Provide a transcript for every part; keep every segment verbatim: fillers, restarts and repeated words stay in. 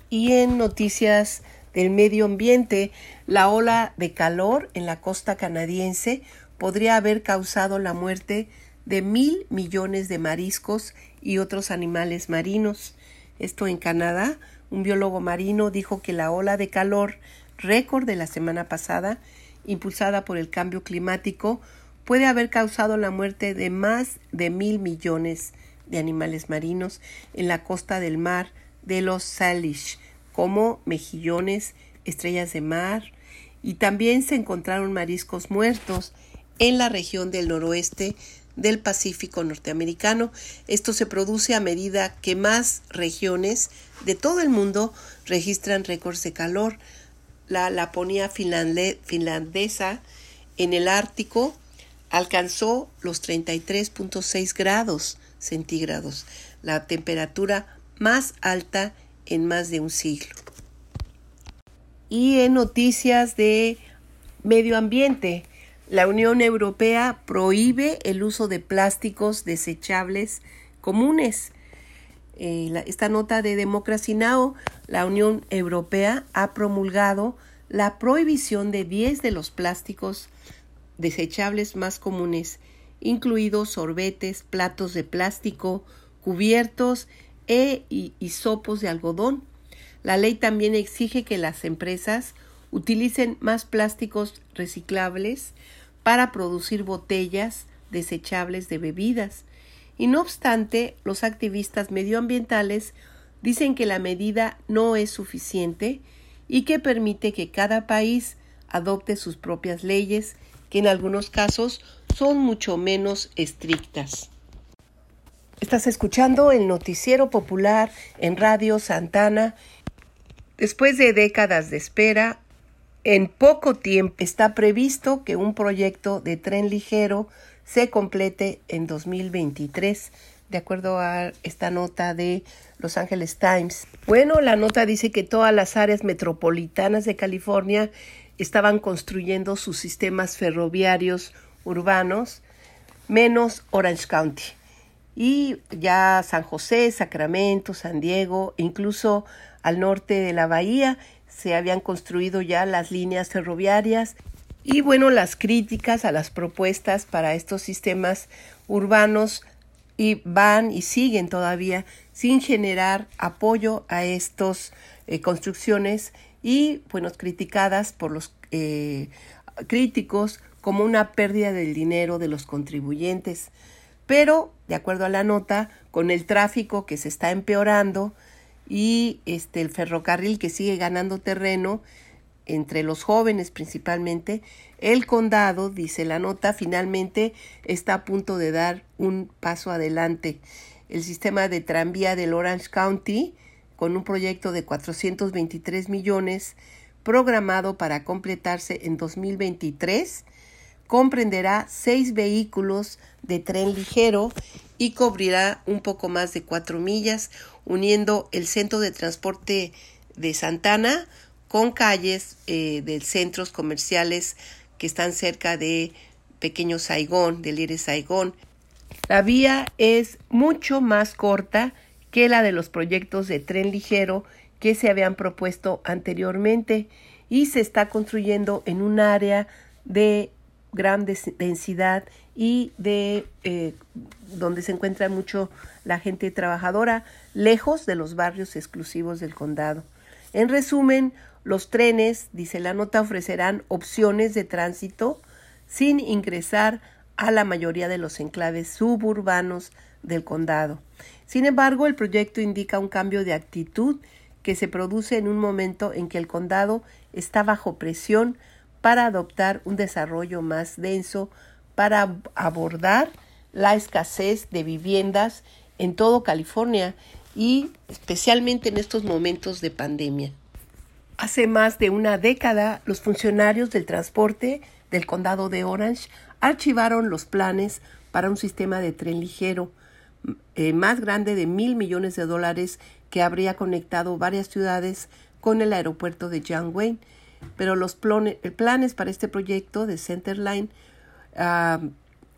Y en noticias del medio ambiente, la ola de calor en la costa canadiense podría haber causado la muerte de mil millones de mariscos y otros animales marinos. Esto en Canadá, un biólogo marino dijo que la ola de calor récord de la semana pasada, impulsada por el cambio climático, puede haber causado la muerte de más de mil millones de animales marinos en la costa del mar de los Salish, como mejillones, estrellas de mar, y también se encontraron mariscos muertos en la región del noroeste del Pacífico norteamericano. Esto se produce a medida que más regiones de todo el mundo registran récords de calor. La Laponia finlande- finlandesa en el Ártico alcanzó los treinta y tres punto seis grados centígrados, la temperatura más alta en más de un siglo. Y en noticias de medio ambiente, la Unión Europea prohíbe el uso de plásticos desechables comunes. Eh, la, esta nota de Democracy Now!, la Unión Europea ha promulgado la prohibición de diez de los plásticos desechables más comunes, incluidos sorbetes, platos de plástico, cubiertos e hisopos de algodón. La ley también exige que las empresas utilicen más plásticos reciclables para producir botellas desechables de bebidas. Y no obstante, los activistas medioambientales dicen que la medida no es suficiente y que permite que cada país adopte sus propias leyes, que en algunos casos son mucho menos estrictas. Estás escuchando el Noticiero Popular en Radio Santana. Después de décadas de espera, en poco tiempo está previsto que un proyecto de tren ligero se complete en dos mil veintitrés, de acuerdo a esta nota de Los Angeles Times. Bueno, la nota dice que todas las áreas metropolitanas de California estaban construyendo sus sistemas ferroviarios urbanos, menos Orange County. Y ya San José, Sacramento, San Diego, incluso al norte de la bahía, se habían construido ya las líneas ferroviarias. Y bueno, las críticas a las propuestas para estos sistemas urbanos y van y siguen todavía sin generar apoyo a estas eh, construcciones y, bueno, criticadas por los eh, críticos como una pérdida del dinero de los contribuyentes. Pero, de acuerdo a la nota, con el tráfico que se está empeorando y este, el ferrocarril que sigue ganando terreno entre los jóvenes principalmente, el condado, dice la nota, finalmente está a punto de dar un paso adelante. El sistema de tranvía del Orange County, con un proyecto de cuatrocientos veintitrés millones, programado para completarse en dos mil veintitrés, comprenderá seis vehículos de tren ligero y cubrirá un poco más de cuatro millas, uniendo el centro de transporte de Santana con calles eh, de centros comerciales que están cerca de Pequeño Saigón, de Little Saigón. La vía es mucho más corta que la de los proyectos de tren ligero que se habían propuesto anteriormente y se está construyendo en un área de gran densidad y de eh, donde se encuentra mucho la gente trabajadora, lejos de los barrios exclusivos del condado. En resumen, los trenes, dice la nota, ofrecerán opciones de tránsito sin ingresar a la mayoría de los enclaves suburbanos del condado. Sin embargo, el proyecto indica un cambio de actitud que se produce en un momento en que el condado está bajo presión para adoptar un desarrollo más denso para abordar la escasez de viviendas en todo California y especialmente en estos momentos de pandemia. Hace más de una década, los funcionarios del transporte del condado de Orange archivaron los planes para un sistema de tren ligero eh, más grande de mil millones de dólares que habría conectado varias ciudades con el aeropuerto de John Wayne. Pero los planes, planes para este proyecto de Centerline uh,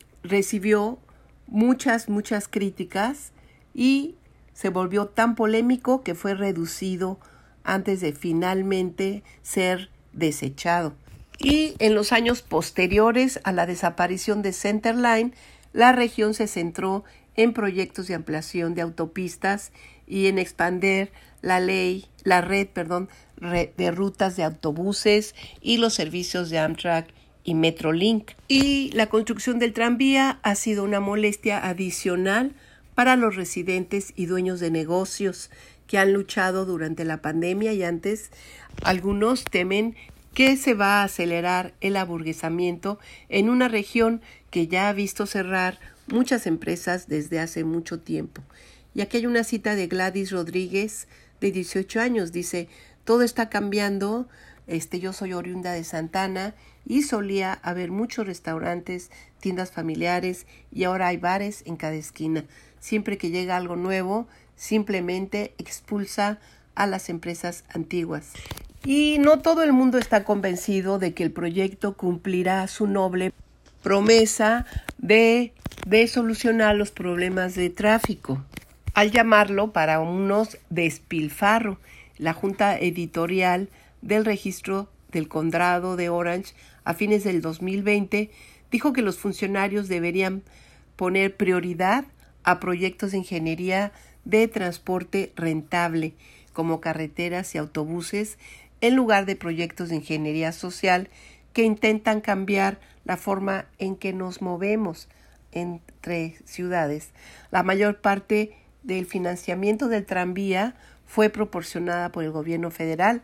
recibió muchas, muchas críticas y se volvió tan polémico que fue reducido antes de finalmente ser desechado. Y en los años posteriores a la desaparición de Centerline, la región se centró en proyectos de ampliación de autopistas y en expandir la ley, la red, perdón, red de rutas de autobuses y los servicios de Amtrak y Metrolink. Y la construcción del tranvía ha sido una molestia adicional para los residentes y dueños de negocios que han luchado durante la pandemia, y antes algunos temen que se va a acelerar el aburguesamiento en una región que ya ha visto cerrar muchas empresas desde hace mucho tiempo. Y aquí hay una cita de Gladys Rodríguez, de dieciocho años, dice: todo está cambiando, este, yo soy oriunda de Santana y solía haber muchos restaurantes, tiendas familiares, y ahora hay bares en cada esquina. Siempre que llega algo nuevo, simplemente expulsa a las empresas antiguas. Y no todo el mundo está convencido de que el proyecto cumplirá su noble promesa de, de solucionar los problemas de tráfico, al llamarlo para unos despilfarro. La Junta Editorial del Registro del Condado de Orange, a fines del dos mil veinte, dijo que los funcionarios deberían poner prioridad a proyectos de ingeniería de transporte rentable, como carreteras y autobuses, en lugar de proyectos de ingeniería social que intentan cambiar la forma en que nos movemos entre ciudades. La mayor parte del financiamiento del tranvía fue proporcionada por el gobierno federal.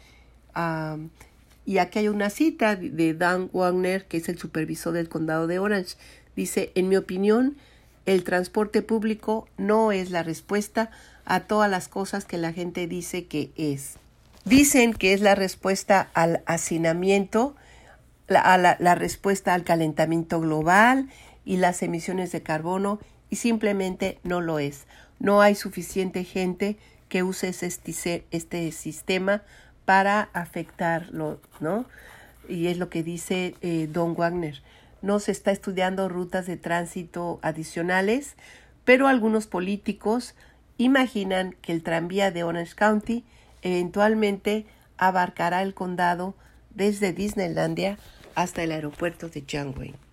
Um, y aquí hay una cita de Dan Wagner, que es el supervisor del condado de Orange. Dice: en mi opinión, el transporte público no es la respuesta a todas las cosas que la gente dice que es. Dicen que es la respuesta al hacinamiento, la, a la, la respuesta al calentamiento global y las emisiones de carbono, y simplemente no lo es. No hay suficiente gente que use este, este sistema para afectarlo, ¿no? Y es lo que dice eh, Don Wagner. No se está estudiando rutas de tránsito adicionales, pero algunos políticos imaginan que el tranvía de Orange County eventualmente abarcará el condado desde Disneylandia hasta el aeropuerto de John Wayne.